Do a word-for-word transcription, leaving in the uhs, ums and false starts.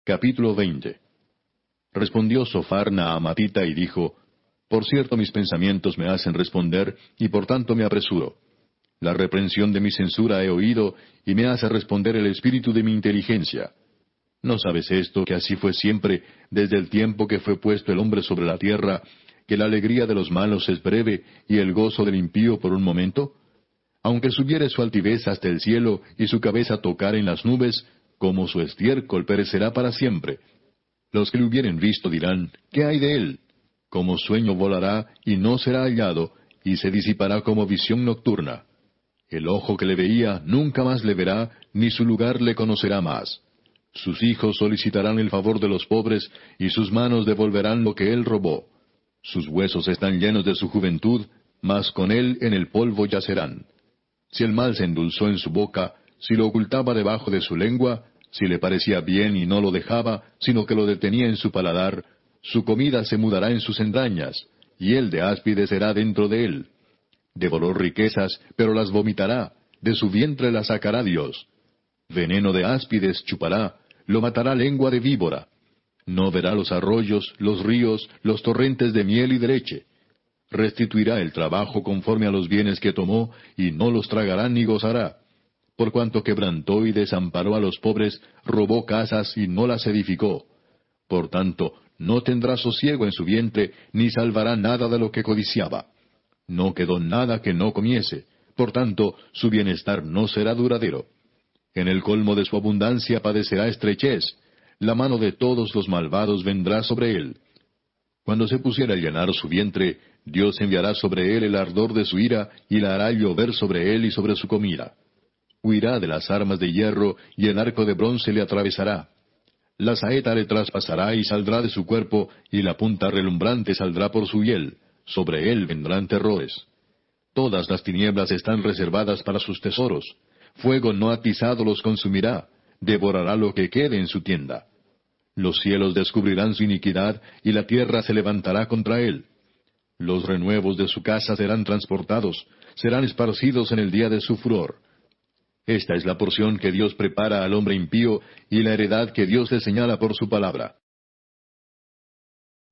Capítulo veinte. Respondió Sophar Naamatita y dijo, Por cierto mis pensamientos me hacen responder, y por tanto me apresuro. La reprensión de mi censura he oído, y me hace responder el espíritu de mi inteligencia. ¿No sabes esto, que así fue siempre, desde el tiempo que fue puesto el hombre sobre la tierra, que la alegría de los malos es breve, y el gozo del impío por un momento? Aunque subiere su altivez hasta el cielo, y su cabeza tocar en las nubes, como su estiércol perecerá para siempre. Los que le hubieren visto dirán, ¿qué hay de él? Como sueño volará, y no será hallado, y se disipará como visión nocturna. El ojo que le veía nunca más le verá, ni su lugar le conocerá más. Sus hijos solicitarán el favor de los pobres, y sus manos devolverán lo que él robó. Sus huesos están llenos de su juventud, mas con él en el polvo yacerán. Si el mal se endulzó en su boca, si lo ocultaba debajo de su lengua, si le parecía bien y no lo dejaba, sino que lo detenía en su paladar, su comida se mudará en sus entrañas, y él de áspides será dentro de él. Devoró riquezas, pero las vomitará, de su vientre las sacará Dios. Veneno de áspides chupará, lo matará lengua de víbora. No verá los arroyos, los ríos, los torrentes de miel y de leche. Restituirá el trabajo conforme a los bienes que tomó, y no los tragará ni gozará. Por cuanto quebrantó y desamparó a los pobres, robó casas y no las edificó. Por tanto, no tendrá sosiego en su vientre, ni salvará nada de lo que codiciaba. No quedó nada que no comiese, por tanto, su bienestar no será duradero. En el colmo de su abundancia padecerá estrechez, la mano de todos los malvados vendrá sobre él. Cuando se pusiera a llenar su vientre, Dios enviará sobre él el ardor de su ira, y la hará llover sobre él y sobre su comida. Huirá de las armas de hierro, y el arco de bronce le atravesará. La saeta le traspasará y saldrá de su cuerpo, y la punta relumbrante saldrá por su hiel. Sobre él vendrán terrores. Todas las tinieblas están reservadas para sus tesoros. Fuego no atizado los consumirá. Devorará lo que quede en su tienda. Los cielos descubrirán su iniquidad, y la tierra se levantará contra él. Los renuevos de su casa serán transportados, serán esparcidos en el día de su furor. Esta es la porción que Dios prepara al hombre impío, y la heredad que Dios le señala por su palabra.